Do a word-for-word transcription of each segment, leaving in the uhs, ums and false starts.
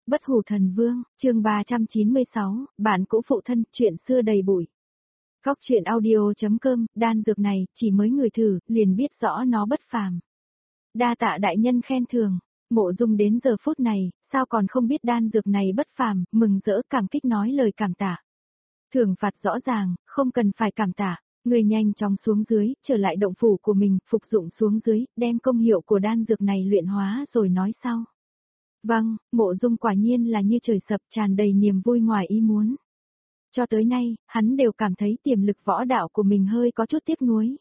Bất hủ thần vương, chương ba trăm chín mươi sáu, bản cũ phụ thân, chuyện xưa đầy bụi. Góc truyện audio.com, đan dược này, chỉ mới người thử, liền biết rõ nó bất phàm. Đa tạ đại nhân khen thường, Mộ Dung đến giờ phút này, sao còn không biết đan dược này bất phàm, mừng rỡ cảm kích nói lời cảm tạ. Thưởng phạt rõ ràng, không cần phải cảm tạ, người nhanh chóng xuống dưới, trở lại động phủ của mình, phục dụng xuống dưới, đem công hiệu của đan dược này luyện hóa rồi nói sau. Vâng, Mộ Dung quả nhiên là như trời sập, tràn đầy niềm vui ngoài ý muốn. Cho tới nay, hắn đều cảm thấy tiềm lực võ đạo của mình hơi có chút tiếc nuối.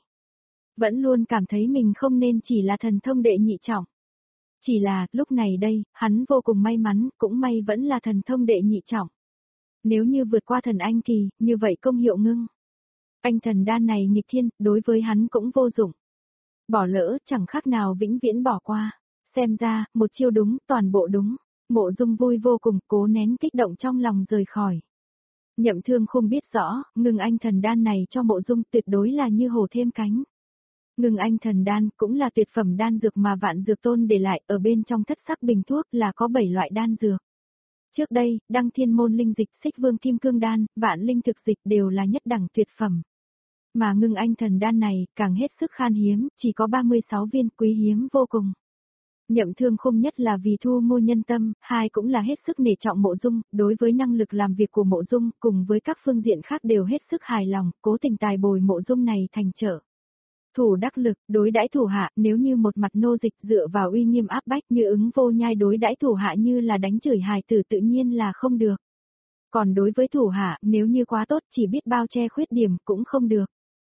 Vẫn luôn cảm thấy mình không nên chỉ là thần thông đệ nhị trọng. Chỉ là, lúc này đây, hắn vô cùng may mắn, cũng may vẫn là thần thông đệ nhị trọng. Nếu như vượt qua thần anh kỳ, như vậy công hiệu ngưng. Anh thần đan này nghịch thiên, đối với hắn cũng vô dụng. Bỏ lỡ, chẳng khác nào vĩnh viễn bỏ qua. Xem ra, một chiêu đúng, toàn bộ đúng. Mộ Dung vui vô cùng, cố nén kích động trong lòng rời khỏi. Nhậm Thương không biết rõ, ngưng anh thần đan này cho Mộ Dung tuyệt đối là như hổ thêm cánh. Ngưng anh thần đan cũng là tuyệt phẩm đan dược mà Vạn Dược Tôn để lại, ở bên trong thất sắc bình thuốc là có bảy loại đan dược. Trước đây, Đăng Thiên Môn linh dịch, Xích Vương Kim Cương đan, Vạn Linh thực dịch đều là nhất đẳng tuyệt phẩm. Mà ngưng anh thần đan này, càng hết sức khan hiếm, chỉ có ba mươi sáu viên, quý hiếm vô cùng. Nhậm Thương không nhất là vì thu mua nhân tâm, hai cũng là hết sức nể trọng Mộ Dung, đối với năng lực làm việc của Mộ Dung, cùng với các phương diện khác đều hết sức hài lòng, cố tình tài bồi Mộ Dung này thành trợ. Thủ đắc lực, đối đãi thủ hạ, nếu như một mặt nô dịch dựa vào uy nghiêm áp bách như ứng vô nhai đối đãi thủ hạ như là đánh chửi hài tử tự nhiên là không được. Còn đối với thủ hạ, nếu như quá tốt chỉ biết bao che khuyết điểm cũng không được.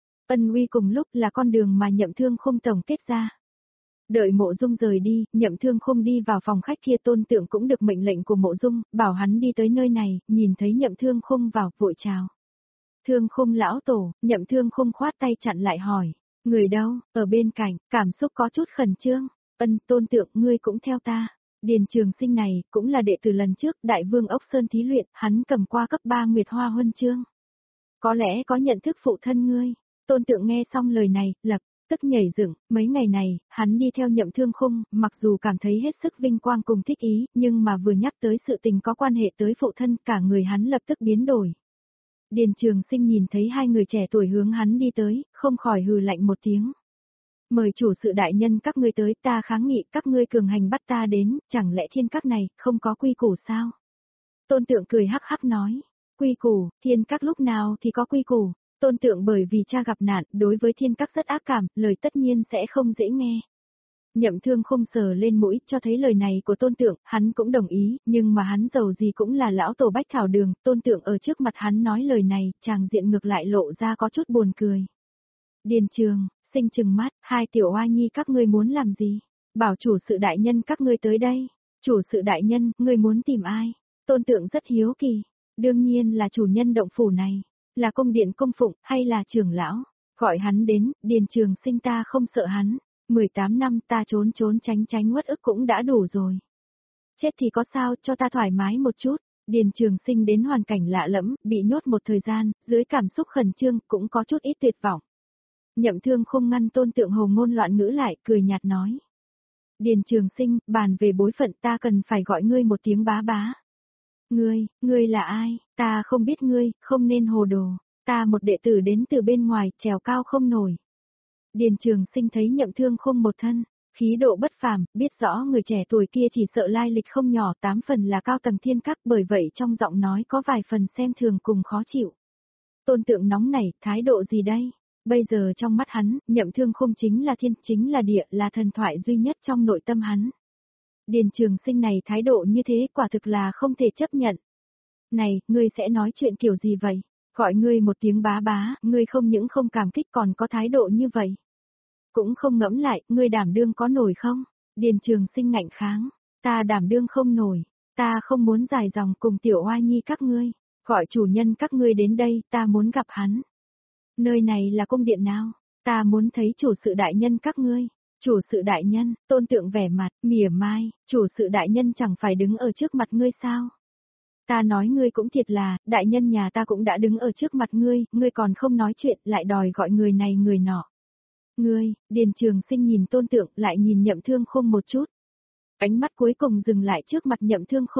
Ân uy cùng lúc là con đường mà Nhậm Thương không tổng kết ra. Đợi Mộ Dung rời đi, Nhậm Thương không đi vào phòng khách kia, Tôn Tượng cũng được mệnh lệnh của Mộ Dung, bảo hắn đi tới nơi này, nhìn thấy Nhậm Thương không vào, vội chào. Thương không lão tổ, Nhậm Thương không khoát tay chặn lại hỏi, người đâu, ở bên cạnh, cảm xúc có chút khẩn trương, Ân, Tôn Tượng ngươi cũng theo ta. Điền Trường Sinh này, cũng là đệ tử lần trước, Đại Vương Ốc Sơn thí luyện, hắn cầm qua cấp ba Nguyệt Hoa huân chương. Có lẽ có nhận thức phụ thân ngươi. Tôn Tượng nghe xong lời này, lập tức nhảy dựng, mấy ngày này, hắn đi theo Nhậm Thương Khung, mặc dù cảm thấy hết sức vinh quang cùng thích ý, nhưng mà vừa nhắc tới sự tình có quan hệ tới phụ thân, cả người hắn lập tức biến đổi. Điền Trường Sinh nhìn thấy hai người trẻ tuổi hướng hắn đi tới, không khỏi hừ lạnh một tiếng. Mời chủ sự đại nhân các ngươi tới, ta kháng nghị các ngươi cường hành bắt ta đến, chẳng lẽ thiên các này, không có quy củ sao? Tôn Tượng cười hắc hắc nói, quy củ, thiên các lúc nào thì có quy củ. Tôn Tượng bởi vì cha gặp nạn, đối với thiên các rất ác cảm, lời tất nhiên sẽ không dễ nghe. Nhậm Thương không sờ lên mũi, cho thấy lời này của Tôn Tượng, hắn cũng đồng ý, nhưng mà hắn giàu gì cũng là lão tổ Bách Thảo Đường, Tôn Tượng ở trước mặt hắn nói lời này, chàng diện ngược lại lộ ra có chút buồn cười. Điền Trường Sinh trừng mắt, hai tiểu oa nhi các ngươi muốn làm gì? Bảo chủ sự đại nhân các ngươi tới đây. Chủ sự đại nhân, ngươi muốn tìm ai? Tôn Tượng rất hiếu kỳ. Đương nhiên là chủ nhân động phủ này. Là cung điện công phụng, hay là trưởng lão? Gọi hắn đến, Điền Trường Sinh ta không sợ hắn. mười tám năm ta trốn trốn tránh tránh uất ức cũng đã đủ rồi. Chết thì có sao, cho ta thoải mái một chút. Điền Trường Sinh đến hoàn cảnh lạ lẫm, bị nhốt một thời gian, dưới cảm xúc khẩn trương, cũng có chút ít tuyệt vọng. Nhậm Thương không ngăn Tôn Tượng hồ ngôn loạn ngữ lại, cười nhạt nói. Điền Trường Sinh, bàn về bối phận ta cần phải gọi ngươi một tiếng bá bá. Ngươi, ngươi là ai, ta không biết ngươi, không nên hồ đồ, ta một đệ tử đến từ bên ngoài, trèo cao không nổi. Điền Trường Sinh thấy Nhậm Thương không một thân, khí độ bất phàm, biết rõ người trẻ tuổi kia chỉ sợ lai lịch không nhỏ, tám phần là cao tầng thiên các, bởi vậy trong giọng nói có vài phần xem thường cùng khó chịu. Tôn Tượng nóng nảy, thái độ gì đây? Bây giờ trong mắt hắn, Nhậm Thương không chính là thiên, chính là địa, là thần thoại duy nhất trong nội tâm hắn. Điền Trường Sinh này thái độ như thế quả thực là không thể chấp nhận. Này, ngươi sẽ nói chuyện kiểu gì vậy? Gọi ngươi một tiếng bá bá, ngươi không những không cảm kích còn có thái độ như vậy. Cũng không ngẫm lại, ngươi đảm đương có nổi không? Điền Trường Sinh ngạnh kháng, ta đảm đương không nổi, ta không muốn dài dòng cùng tiểu oa nhi các ngươi, gọi chủ nhân các ngươi đến đây, ta muốn gặp hắn. Nơi này là cung điện nào? Ta muốn thấy chủ sự đại nhân các ngươi. Chủ sự đại nhân, Tôn Tượng vẻ mặt, mỉa mai, chủ sự đại nhân chẳng phải đứng ở trước mặt ngươi sao? Ta nói ngươi cũng thiệt là, đại nhân nhà ta cũng đã đứng ở trước mặt ngươi, ngươi còn không nói chuyện, lại đòi gọi người này người nọ. Ngươi, Điền Trường Sinh nhìn Tôn Tượng, lại nhìn Nhậm Thương Khung một chút. Ánh mắt cuối cùng dừng lại trước mặt Nhậm Thương Khung.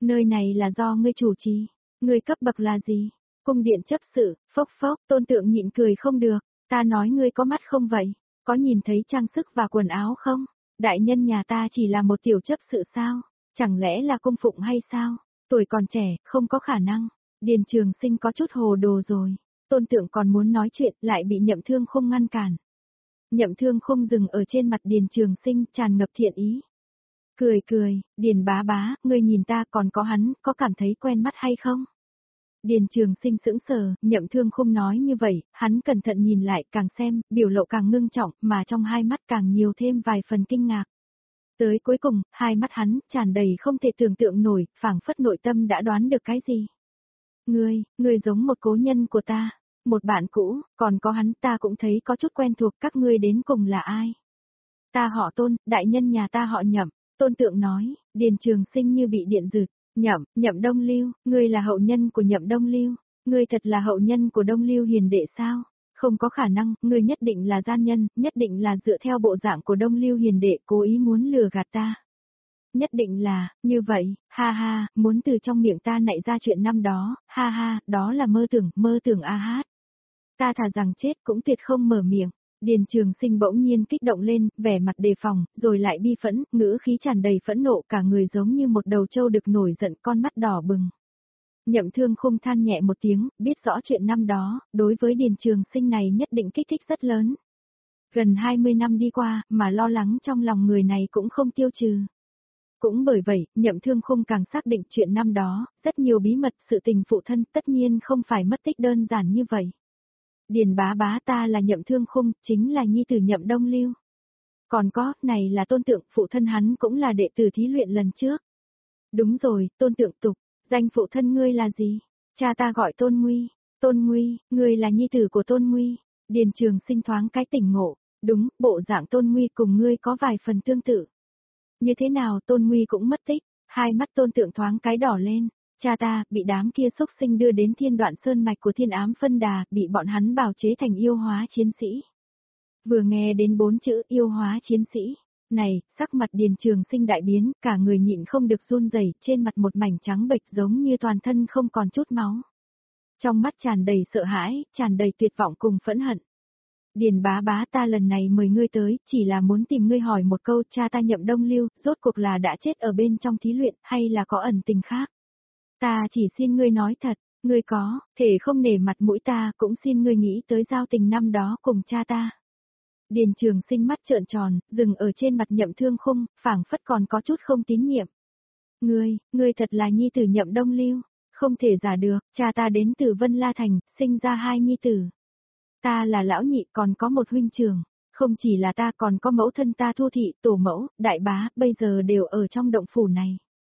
Nơi này là do ngươi chủ trì, ngươi cấp bậc là gì? Cung điện chấp sự, phốc phốc, Tôn Tượng nhịn cười không được, ta nói ngươi có mắt không vậy? Có nhìn thấy trang sức và quần áo không? Đại nhân nhà ta chỉ là một tiểu chấp sự sao? Chẳng lẽ là cung phụng hay sao? Tuổi còn trẻ, không có khả năng. Điền Trường Sinh có chút hồ đồ rồi. Tôn Tượng còn muốn nói chuyện, lại bị Nhậm Thương Khung ngăn cản. Nhậm Thương Khung dừng ở trên mặt Điền Trường Sinh, tràn ngập thiện ý. Cười cười, Điền bá bá, ngươi nhìn ta còn có hắn, có cảm thấy quen mắt hay không? Điền Trường Sinh sững sờ, Nhậm Thương Khung nói như vậy, hắn cẩn thận nhìn lại, càng xem, biểu lộ càng ngưng trọng, mà trong hai mắt càng nhiều thêm vài phần kinh ngạc. Tới cuối cùng, hai mắt hắn tràn đầy không thể tưởng tượng nổi, phảng phất nội tâm đã đoán được cái gì. Ngươi, ngươi giống một cố nhân của ta, một bạn cũ, còn có hắn ta cũng thấy có chút quen thuộc, các ngươi đến cùng là ai? Ta họ Tôn, đại nhân nhà ta họ Nhậm. Tôn Tượng nói. Điền Trường Sinh như bị điện giật. Nhậm, Nhậm Đông Lưu, ngươi là hậu nhân của Nhậm Đông Lưu, ngươi thật là hậu nhân của Đông Lưu hiền đệ sao? Không có khả năng, ngươi nhất định là gian nhân, nhất định là dựa theo bộ dạng của Đông Lưu hiền đệ cố ý muốn lừa gạt ta. Nhất định là, như vậy, ha ha, muốn từ trong miệng ta nảy ra chuyện năm đó, ha ha, đó là mơ tưởng, mơ tưởng a hát. Ta thà rằng chết cũng tuyệt không mở miệng. Điền Trường Sinh bỗng nhiên kích động lên, vẻ mặt đề phòng, rồi lại bi phẫn, ngữ khí tràn đầy phẫn nộ, cả người giống như một đầu trâu được nổi giận, con mắt đỏ bừng. Nhậm Thương Khung than nhẹ một tiếng, biết rõ chuyện năm đó, đối với Điền Trường Sinh này nhất định kích thích rất lớn. Gần hai mươi năm đi qua, mà lo lắng trong lòng người này cũng không tiêu trừ. Cũng bởi vậy, Nhậm Thương Khung càng xác định chuyện năm đó, rất nhiều bí mật sự tình phụ thân tất nhiên không phải mất tích đơn giản như vậy. Điền bá bá ta là Nhậm Thương Khung, chính là nhi tử Nhậm Đông Lưu. Còn có, này là Tôn Tượng, phụ thân hắn cũng là đệ tử thí luyện lần trước. Đúng rồi, Tôn Tượng tục, danh phụ thân ngươi là gì? Cha ta gọi Tôn Nguy, Tôn Nguy, ngươi là nhi tử của Tôn Nguy. Điền Trường Sinh thoáng cái tỉnh ngộ, đúng, bộ dạng Tôn Nguy cùng ngươi có vài phần tương tự. Như thế nào Tôn Nguy cũng mất tích, hai mắt Tôn Tượng thoáng cái đỏ lên. Cha ta, bị đám kia xúc sinh đưa đến thiên đoạn sơn mạch của thiên ám phân đà, bị bọn hắn bào chế thành yêu hóa chiến sĩ. Vừa nghe đến bốn chữ yêu hóa chiến sĩ, này, sắc mặt Điền Trường Sinh đại biến, cả người nhịn không được run rẩy, trên mặt một mảnh trắng bệch giống như toàn thân không còn chút máu. Trong mắt tràn đầy sợ hãi, tràn đầy tuyệt vọng cùng phẫn hận. Điền bá bá ta lần này mời ngươi tới, chỉ là muốn tìm ngươi hỏi một câu, cha ta Nhậm Đông Lưu, rốt cuộc là đã chết ở bên trong thí luyện, hay là có ẩn tình khác? Ta chỉ xin ngươi nói thật, ngươi có, thể không nể mặt mũi ta, cũng xin ngươi nghĩ tới giao tình năm đó cùng cha ta. Điền Trường Sinh mắt trợn tròn, dừng ở trên mặt Nhậm Thương Khung, phảng phất còn có chút không tín nhiệm. Ngươi, ngươi thật là nhi tử Nhậm Đông Lưu, không thể giả được, cha ta đến từ Vân La Thành, sinh ra hai nhi tử. Ta là lão nhị, còn có một huynh trưởng, không chỉ là ta, còn có mẫu thân ta Thu thị, tổ mẫu, đại bá, bây giờ đều ở trong động phủ này.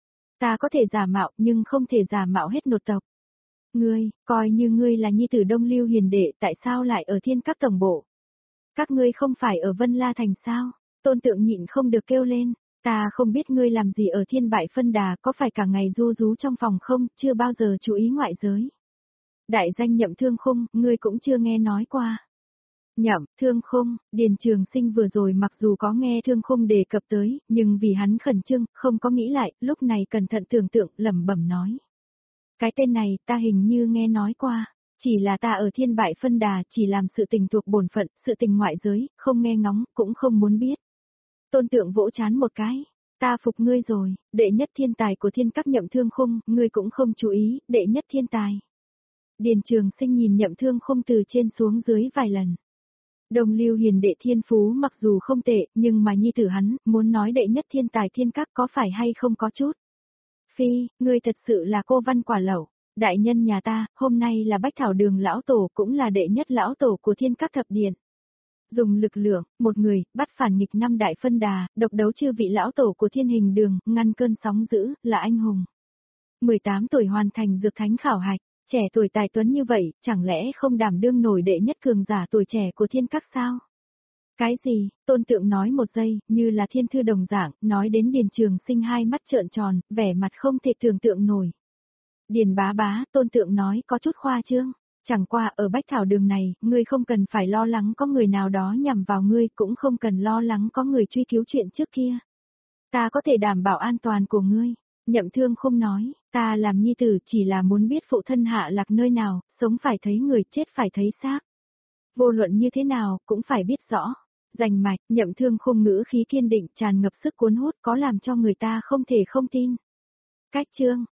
Ta có thể giả mạo, nhưng không thể giả mạo hết nột tộc. Ngươi, coi như ngươi là nhi tử Đông Lưu hiền đệ, tại sao lại ở thiên các tổng bộ? Các ngươi không phải ở Vân La Thành sao? Tôn Tượng nhịn không được kêu lên, ta không biết ngươi làm gì ở thiên bại phân đà, có phải cả ngày ru rú trong phòng không, chưa bao giờ chú ý ngoại giới. Đại danh Nhậm Thương Khung, ngươi cũng chưa nghe nói qua. Nhậm, Thương Khung, Điền Trường Sinh vừa rồi mặc dù có nghe Thương Khung đề cập tới, nhưng vì hắn khẩn trương, không có nghĩ lại, lúc này cẩn thận tưởng tượng, lẩm bẩm nói. Cái tên này, ta hình như nghe nói qua, chỉ là ta ở thiên bại phân đà, chỉ làm sự tình thuộc bổn phận, sự tình ngoại giới, không nghe ngóng, cũng không muốn biết. Tôn Tượng vỗ chán một cái, ta phục ngươi rồi, đệ nhất thiên tài của thiên các Nhậm Thương Khung, ngươi cũng không chú ý, đệ nhất thiên tài. Điền Trường Sinh nhìn Nhậm Thương Khung từ trên xuống dưới vài lần. Đông Lưu hiền đệ thiên phú mặc dù không tệ, nhưng mà nhi tử hắn, muốn nói đệ nhất thiên tài thiên các có phải hay không có chút. Phi, ngươi thật sự là cô văn quả lẩu, đại nhân nhà ta, hôm nay là Bách Thảo Đường lão tổ, cũng là đệ nhất lão tổ của thiên các thập điện. Dùng lực lượng, một người, bắt phản nghịch năm đại phân đà, độc đấu chư vị lão tổ của thiên hình đường, ngăn cơn sóng dữ, là anh hùng. mười tám tuổi hoàn thành dược thánh khảo hạch. Trẻ tuổi tài tuấn như vậy, chẳng lẽ không đảm đương nổi đệ nhất cường giả tuổi trẻ của thiên các sao? Cái gì? Tôn Tượng nói một giây, như là thiên thư đồng dạng, nói đến Điền Trường Sinh hai mắt trợn tròn, vẻ mặt không thể tưởng tượng nổi. Điền bá bá, Tôn Tượng nói có chút khoa trương, chẳng qua ở Bách Thảo Đường này, ngươi không cần phải lo lắng có người nào đó nhằm vào ngươi, cũng không cần lo lắng có người truy cứu chuyện trước kia. Ta có thể đảm bảo an toàn của ngươi. Nhậm Thương không nói, ta làm nhi tử chỉ là muốn biết phụ thân hạ lạc nơi nào, sống phải thấy người, chết phải thấy xác. Vô luận như thế nào, cũng phải biết rõ. Rành mạch, Nhậm Thương không ngữ khí kiên định, tràn ngập sức cuốn hút, có làm cho người ta không thể không tin. Cách chương